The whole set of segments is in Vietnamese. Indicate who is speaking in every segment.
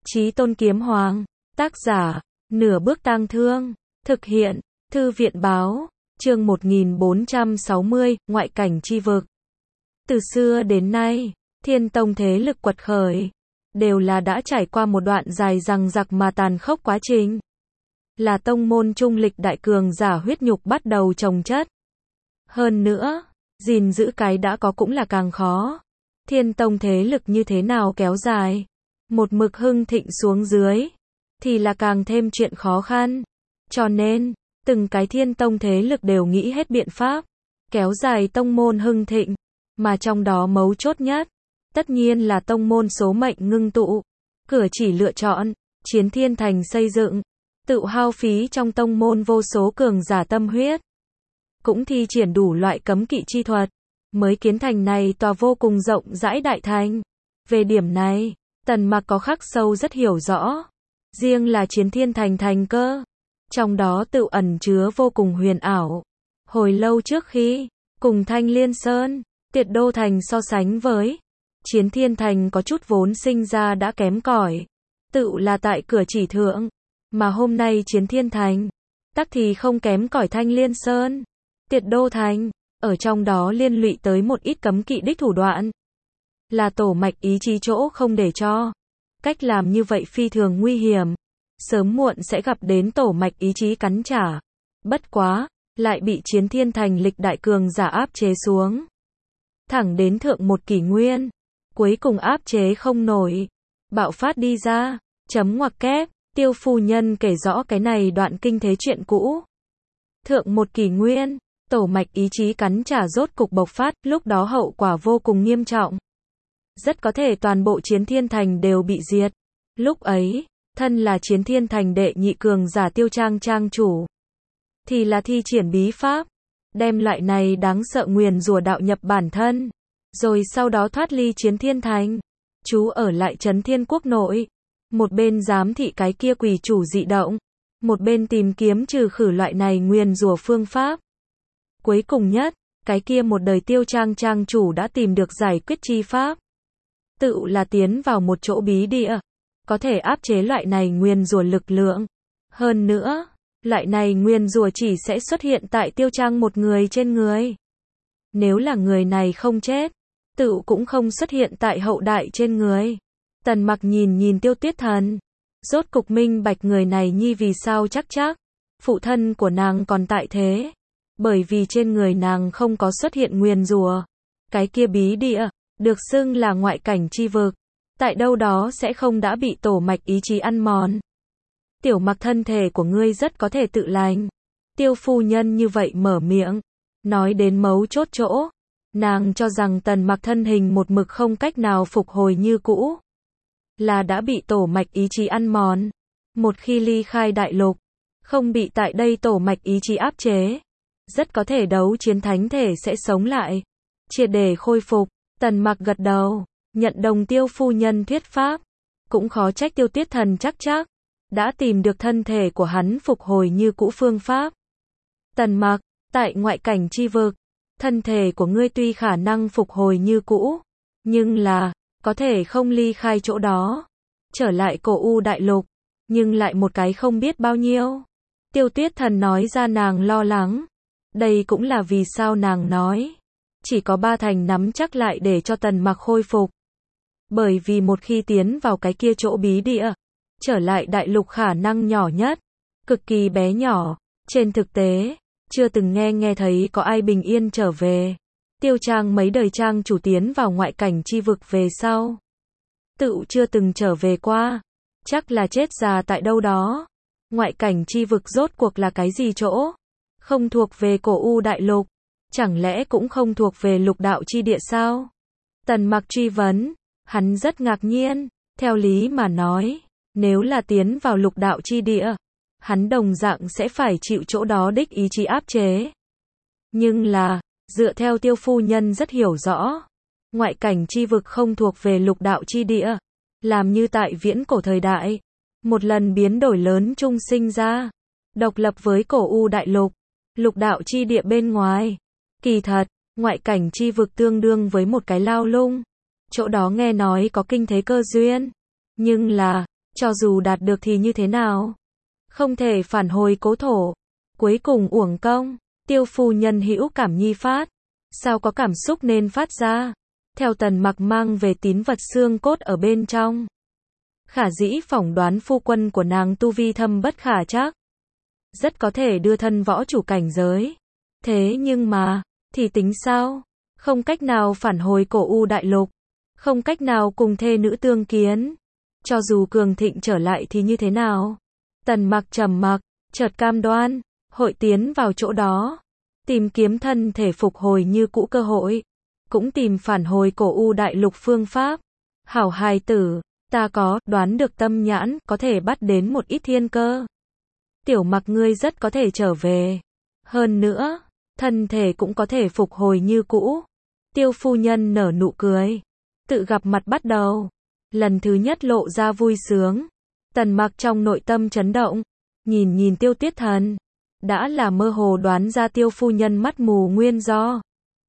Speaker 1: Chí Tôn Kiếm Hoàng, tác giả, Nửa Bước Tang Thương, thực hiện, Thư viện báo, chương 1460, ngoại cảnh chi vực. Từ xưa đến nay, Thiên Tông thế lực quật khởi, đều là đã trải qua một đoạn dài dằng dặc mà tàn khốc quá trình. Là tông môn trung lịch đại cường giả huyết nhục bắt đầu chồng chất. Hơn nữa, gìn giữ cái đã có cũng là càng khó. Thiên Tông thế lực như thế nào kéo dài, một mực hưng thịnh xuống dưới, thì là càng thêm chuyện khó khăn. Cho nên, từng cái Thiên Tông thế lực đều nghĩ hết biện pháp, kéo dài tông môn hưng thịnh, mà trong đó mấu chốt nhất, tất nhiên là tông môn số mệnh ngưng tụ, cửa chỉ lựa chọn, chiến thiên thành xây dựng, tự hao phí trong tông môn vô số cường giả tâm huyết, cũng thi triển đủ loại cấm kỵ chi thuật, mới kiến thành này tòa vô cùng rộng rãi đại thành. Về điểm này, Tần Mặc có khắc sâu rất hiểu rõ, riêng là chiến thiên thành thành cơ, trong đó tự ẩn chứa vô cùng huyền ảo. Hồi lâu trước khi, cùng Thanh Liên Sơn, Tiệt Đô Thành so sánh với, chiến thiên thành có chút vốn sinh ra đã kém cỏi, tự là tại cửa chỉ thượng, mà hôm nay chiến thiên thành, tắc thì không kém cỏi Thanh Liên Sơn, Tiệt Đô Thành, ở trong đó liên lụy tới một ít cấm kỵ đích thủ đoạn. Là tổ mạch ý chí chỗ không để cho. Cách làm như vậy phi thường nguy hiểm. Sớm muộn sẽ gặp đến tổ mạch ý chí cắn trả. Bất quá, lại bị chiến thiên thành lịch đại cường giả áp chế xuống. Thẳng đến thượng một kỷ nguyên. Cuối cùng áp chế không nổi. Bạo phát đi ra. Chấm ngoặc kép. Tiêu phu nhân kể rõ cái này đoạn kinh thế chuyện cũ. Thượng một kỷ nguyên. Tổ mạch ý chí cắn trả rốt cục bộc phát, lúc đó hậu quả vô cùng nghiêm trọng. Rất có thể toàn bộ chiến thiên thành đều bị diệt. Lúc ấy, thân là chiến thiên thành đệ nhị cường giả Tiêu Trang trang chủ, thì là thi triển bí pháp, đem loại này đáng sợ nguyền rủa đạo nhập bản thân. Rồi sau đó thoát ly chiến thiên thành, chú ở lại Trấn Thiên Quốc nội. Một bên giám thị cái kia quỷ chủ dị động, một bên tìm kiếm trừ khử loại này nguyền rủa phương pháp. Cuối cùng nhất, cái kia một đời Tiêu Trang trang chủ đã tìm được giải quyết chi pháp. Tự là tiến vào một chỗ bí địa, có thể áp chế loại này nguyền rủa lực lượng. Hơn nữa, loại này nguyền rủa chỉ sẽ xuất hiện tại Tiêu Trang một người trên người. Nếu là người này không chết, tự cũng không xuất hiện tại hậu đại trên người. Tần Mặc nhìn Tiêu Tuyết Thần, rốt cục minh bạch người này nhi vì sao chắc, phụ thân của nàng còn tại thế. Bởi vì trên người nàng không có xuất hiện nguyền rủa. Cái kia bí địa, được xưng là ngoại cảnh chi vực, tại đâu đó sẽ không đã bị tổ mạch ý chí ăn mòn. Tiểu Mặc, thân thể của ngươi rất có thể tự lành. Tiêu phu nhân như vậy mở miệng, nói đến mấu chốt chỗ. Nàng cho rằng Tần Mặc thân hình một mực không cách nào phục hồi như cũ, là đã bị tổ mạch ý chí ăn mòn. Một khi ly khai đại lục, không bị tại đây tổ mạch ý chí áp chế, rất có thể đấu chiến thánh thể sẽ sống lại, triệt để khôi phục. Tần Mặc gật đầu, nhận đồng Tiêu phu nhân thuyết pháp. Cũng khó trách Tiêu Tuyết Thần chắc, đã tìm được thân thể của hắn phục hồi như cũ phương pháp. Tần Mặc, tại ngoại cảnh chi vực, thân thể của ngươi tuy khả năng phục hồi như cũ, nhưng là, có thể không ly khai chỗ đó, trở lại cổ u đại lục, nhưng lại một cái không biết bao nhiêu. Tiêu Tuyết Thần nói ra nàng lo lắng. Đây cũng là vì sao nàng nói, chỉ có 30% nắm chắc lại để cho Tần Mặc khôi phục. Bởi vì một khi tiến vào cái kia chỗ bí địa, trở lại đại lục khả năng nhỏ nhất, cực kỳ bé nhỏ. Trên thực tế, chưa từng nghe thấy có ai bình yên trở về. Tiêu Trang mấy đời trang chủ tiến vào ngoại cảnh chi vực về sau, tự chưa từng trở về qua, chắc là chết già tại đâu đó. Ngoại cảnh chi vực rốt cuộc là cái gì chỗ? Không thuộc về cổ u đại lục, chẳng lẽ cũng không thuộc về lục đạo chi địa sao? Tần Mặc truy vấn, hắn rất ngạc nhiên. Theo lý mà nói, nếu là tiến vào lục đạo chi địa, hắn đồng dạng sẽ phải chịu chỗ đó đích ý chí áp chế. Nhưng là, dựa theo Tiêu phu nhân rất hiểu rõ, ngoại cảnh chi vực không thuộc về lục đạo chi địa, làm như tại viễn cổ thời đại, một lần biến đổi lớn chung sinh ra, độc lập với cổ u đại lục, lục đạo chi địa bên ngoài. Kỳ thật, ngoại cảnh chi vực tương đương với một cái lao lung. Chỗ đó nghe nói có kinh thế cơ duyên, nhưng là, Cho dù đạt được thì như thế nào? Không thể phản hồi cố thổ. Cuối cùng uổng công. Tiêu phu nhân hữu cảm nhi phát. Sao có cảm xúc nên phát ra? Theo Tần Mặc mang về tín vật xương cốt ở bên trong. Khả dĩ phỏng đoán phu quân của nàng tu vi thâm bất khả trắc. Rất có thể đưa thân võ chủ cảnh giới. Thế nhưng mà, thì tính sao? Không cách nào phản hồi cổ u đại lục. Không cách nào cùng thê nữ tương kiến. Cho dù cường thịnh trở lại thì như thế nào? Tần Mặc trầm mặc, chợt cam đoan, hội tiến vào chỗ đó. Tìm kiếm thân thể phục hồi như cũ cơ hội. Cũng tìm phản hồi cổ u đại lục phương pháp. Hảo hài tử, ta có đoán được tâm nhãn có thể bắt đến một ít thiên cơ. Tiểu Mặc ngươi rất có thể trở về. Hơn nữa, thân thể cũng có thể phục hồi như cũ. Tiêu phu nhân nở nụ cười. Tự gặp mặt bắt đầu. Lần thứ nhất lộ ra vui sướng. Tần Mặc trong nội tâm chấn động. Nhìn Tiêu Tuyết Thần. Đã là mơ hồ đoán ra Tiêu phu nhân mắt mù nguyên do.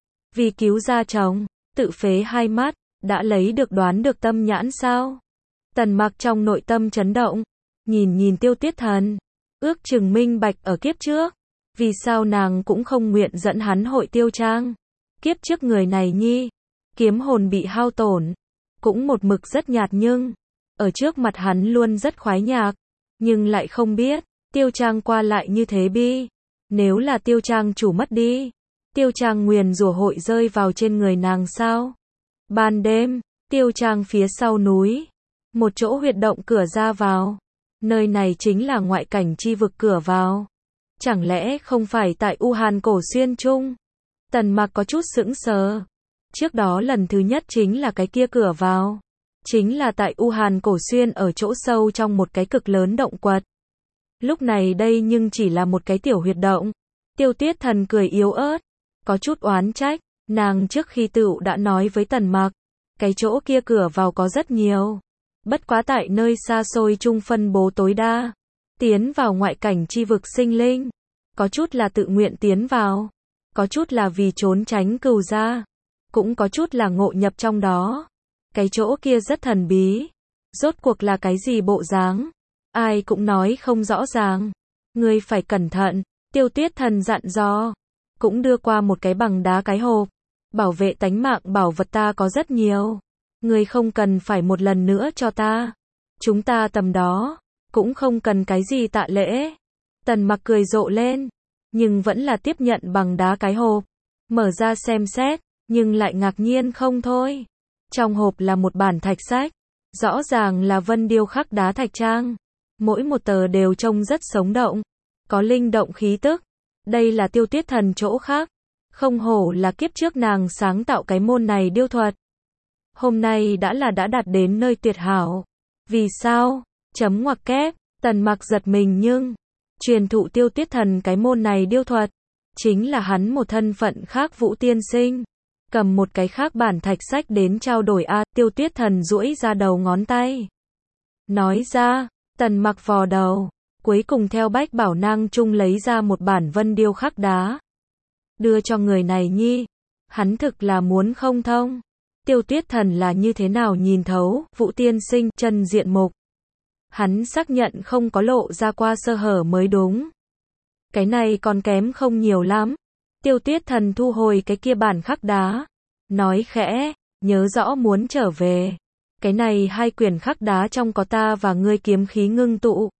Speaker 1: Vì cứu gia chồng, tự phế hai mắt, đã lấy được đoán được tâm nhãn sao? Tần Mặc trong nội tâm chấn động. Nhìn Tiêu Tuyết Thần. Ước chừng minh bạch ở kiếp trước. Vì sao nàng cũng không nguyện dẫn hắn hội tiêu trang. Kiếp trước người này nhi. Kiếm hồn bị hao tổn. Cũng một mực rất nhạt nhưng. Ở trước mặt hắn luôn rất khoái nhạc. Nhưng lại không biết. Tiêu trang qua lại như thế bi. Nếu là tiêu trang chủ mất đi. Tiêu trang nguyền rủa hội rơi vào trên người nàng sao? Ban đêm. Tiêu trang phía sau núi. Một chỗ huyệt động cửa ra vào. Nơi này chính là ngoại cảnh chi vực cửa vào. Chẳng lẽ không phải tại U Hàn Cổ Xuyên Trung? Tần Mặc có chút sững sờ. Trước đó lần thứ nhất chính là cái kia cửa vào. Chính là tại U Hàn Cổ Xuyên ở chỗ sâu trong một cái cực lớn động quật. Lúc này đây nhưng chỉ là một cái tiểu huyệt động. Tiêu Tuyết Thần cười yếu ớt. Có chút oán trách. Nàng trước khi tựu đã nói với Tần Mặc. Cái chỗ kia cửa vào có rất nhiều. Bất quá tại nơi xa xôi chung phân bố tối đa. Tiến vào ngoại cảnh chi vực sinh linh. Có chút là tự nguyện tiến vào. Có chút là vì trốn tránh cừu gia. Cũng có chút là ngộ nhập trong đó. Cái chỗ kia rất thần bí. Rốt cuộc là cái gì bộ dáng? Ai cũng nói không rõ ràng. Ngươi phải cẩn thận. Tiêu Tuyết Thần dặn dò. Cũng đưa qua một cái bằng đá cái hộp. Bảo vệ tánh mạng bảo vật ta có rất nhiều. Ngươi không cần phải một lần nữa cho ta. Chúng ta tầm đó. Cũng không cần cái gì tạ lễ. Tần Mặc cười rộ lên. Nhưng vẫn là tiếp nhận bằng đá cái hộp. Mở ra xem xét. Nhưng lại ngạc nhiên không thôi. Trong hộp là một bản thạch sách. Rõ ràng là vân điêu khắc đá thạch trang. Mỗi một tờ đều trông rất sống động. Có linh động khí tức. Đây là Tiêu Tuyết Thần chỗ khác. Không hổ là kiếp trước nàng sáng tạo cái môn này điêu thuật. Hôm nay đã đạt đến nơi tuyệt hảo. Vì sao? Chấm ngoặc kép. Tần Mặc giật mình nhưng. Truyền thụ Tiêu Tuyết Thần cái môn này điêu thuật. Chính là hắn một thân phận khác Vũ tiên sinh. Cầm một cái khác bản thạch sách đến trao đổi Tiêu Tuyết Thần duỗi ra đầu ngón tay. Nói ra. Tần Mặc vò đầu. Cuối cùng theo Bách Bảo Nang Trung lấy ra một bản vân điêu khắc đá. Đưa cho người này nhi. Hắn thực là muốn không thông. Tiêu Tuyết Thần là như thế nào nhìn thấu, Vũ tiên sinh, chân diện mục. Hắn xác nhận không có lộ ra qua sơ hở mới đúng. Cái này còn kém không nhiều lắm. Tiêu Tuyết Thần thu hồi cái kia bản khắc đá. Nói khẽ, nhớ rõ muốn trở về. Cái này hai quyển khắc đá trong có ta và ngươi kiếm khí ngưng tụ.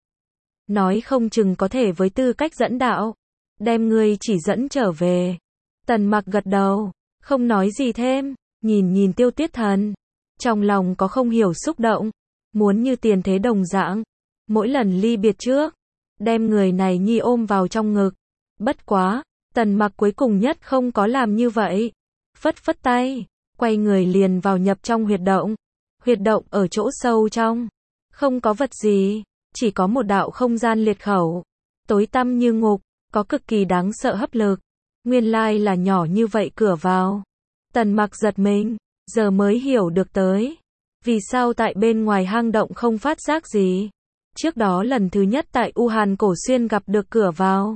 Speaker 1: Nói không chừng có thể với tư cách dẫn đạo. Đem ngươi chỉ dẫn trở về. Tần Mặc gật đầu. Không nói gì thêm. Nhìn Tiêu Tuyết Thần. Trong lòng có không hiểu xúc động. Muốn như tiền thế đồng dạng. Mỗi lần ly biệt trước. Đem người này nhi ôm vào trong ngực. Bất quá. Tần Mặc cuối cùng nhất không có làm như vậy. Phất phất tay. Quay người liền vào nhập trong huyệt động. Huyệt động ở chỗ sâu trong. Không có vật gì. Chỉ có một đạo không gian liệt khẩu. Tối tăm như ngục. Có cực kỳ đáng sợ hấp lực. Nguyên lai là nhỏ như vậy cửa vào. Tần Mặc giật mình. Giờ mới hiểu được tới. Vì sao tại bên ngoài hang động không phát giác gì. Trước đó lần thứ nhất tại U Hàn Cổ Xuyên gặp được cửa vào.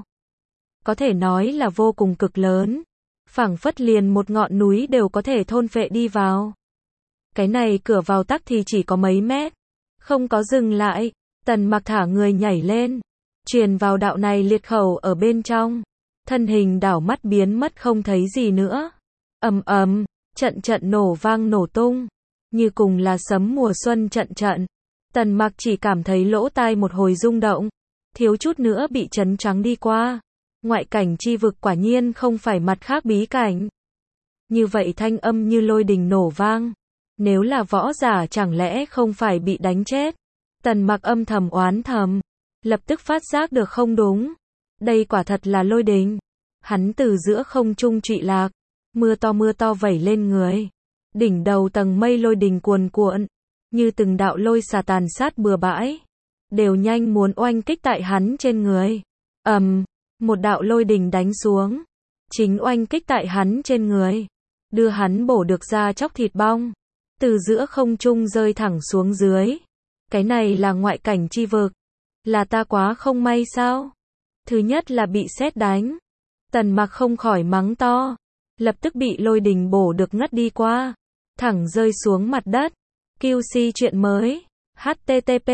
Speaker 1: Có thể nói là vô cùng cực lớn. Phảng phất liền một ngọn núi đều có thể thôn phệ đi vào. Cái này cửa vào tắc thì chỉ có mấy mét. Không có dừng lại, Tần Mặc thả người nhảy lên, truyền vào đạo này liệt khẩu ở bên trong. Thân hình đảo mắt biến mất không thấy gì nữa. Ầm ầm, trận trận nổ vang nổ tung, như cùng là sấm mùa xuân trận trận. Tần Mặc chỉ cảm thấy lỗ tai một hồi rung động, thiếu chút nữa bị chấn trắng đi qua. Ngoại cảnh chi vực quả nhiên không phải mặt khác bí cảnh. Như vậy thanh âm như lôi đình nổ vang. Nếu là võ giả chẳng lẽ không phải bị đánh chết? Tần Mặc âm thầm oán thầm, lập tức phát giác được không đúng. Đây quả thật là lôi đình. Hắn từ giữa không trung trụy lạc, mưa to vẩy lên người. Đỉnh đầu tầng mây lôi đình cuồn cuộn, như từng đạo lôi xà tàn sát bừa bãi, đều nhanh muốn oanh kích tại hắn trên người. Một đạo lôi đình đánh xuống, chính oanh kích tại hắn trên người, đưa hắn bổ được ra chóc thịt bong, từ giữa không trung rơi thẳng xuống dưới. Cái này là ngoại cảnh chi vực, là ta quá không may sao? Thứ nhất là bị sét đánh. Tần Mặc không khỏi mắng to, lập tức bị lôi đình bổ được ngất đi qua, thẳng rơi xuống mặt đất. QC chuyện mới, http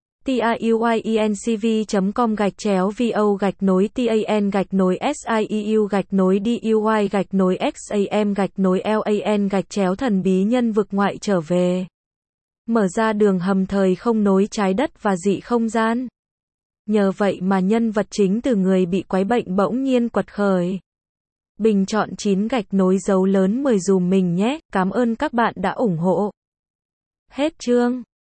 Speaker 1: tiuy.com/vo-sieu-duy-xam-lan-thần bí nhân vực ngoại trở về. Mở ra đường hầm thời không nối trái đất và dị không gian. Nhờ vậy mà nhân vật chính từ người bị quái bệnh bỗng nhiên quật khởi. Bình chọn 9 gạch nối dấu lớn 10 dùm mình nhé, cảm ơn các bạn đã ủng hộ. Hết chương.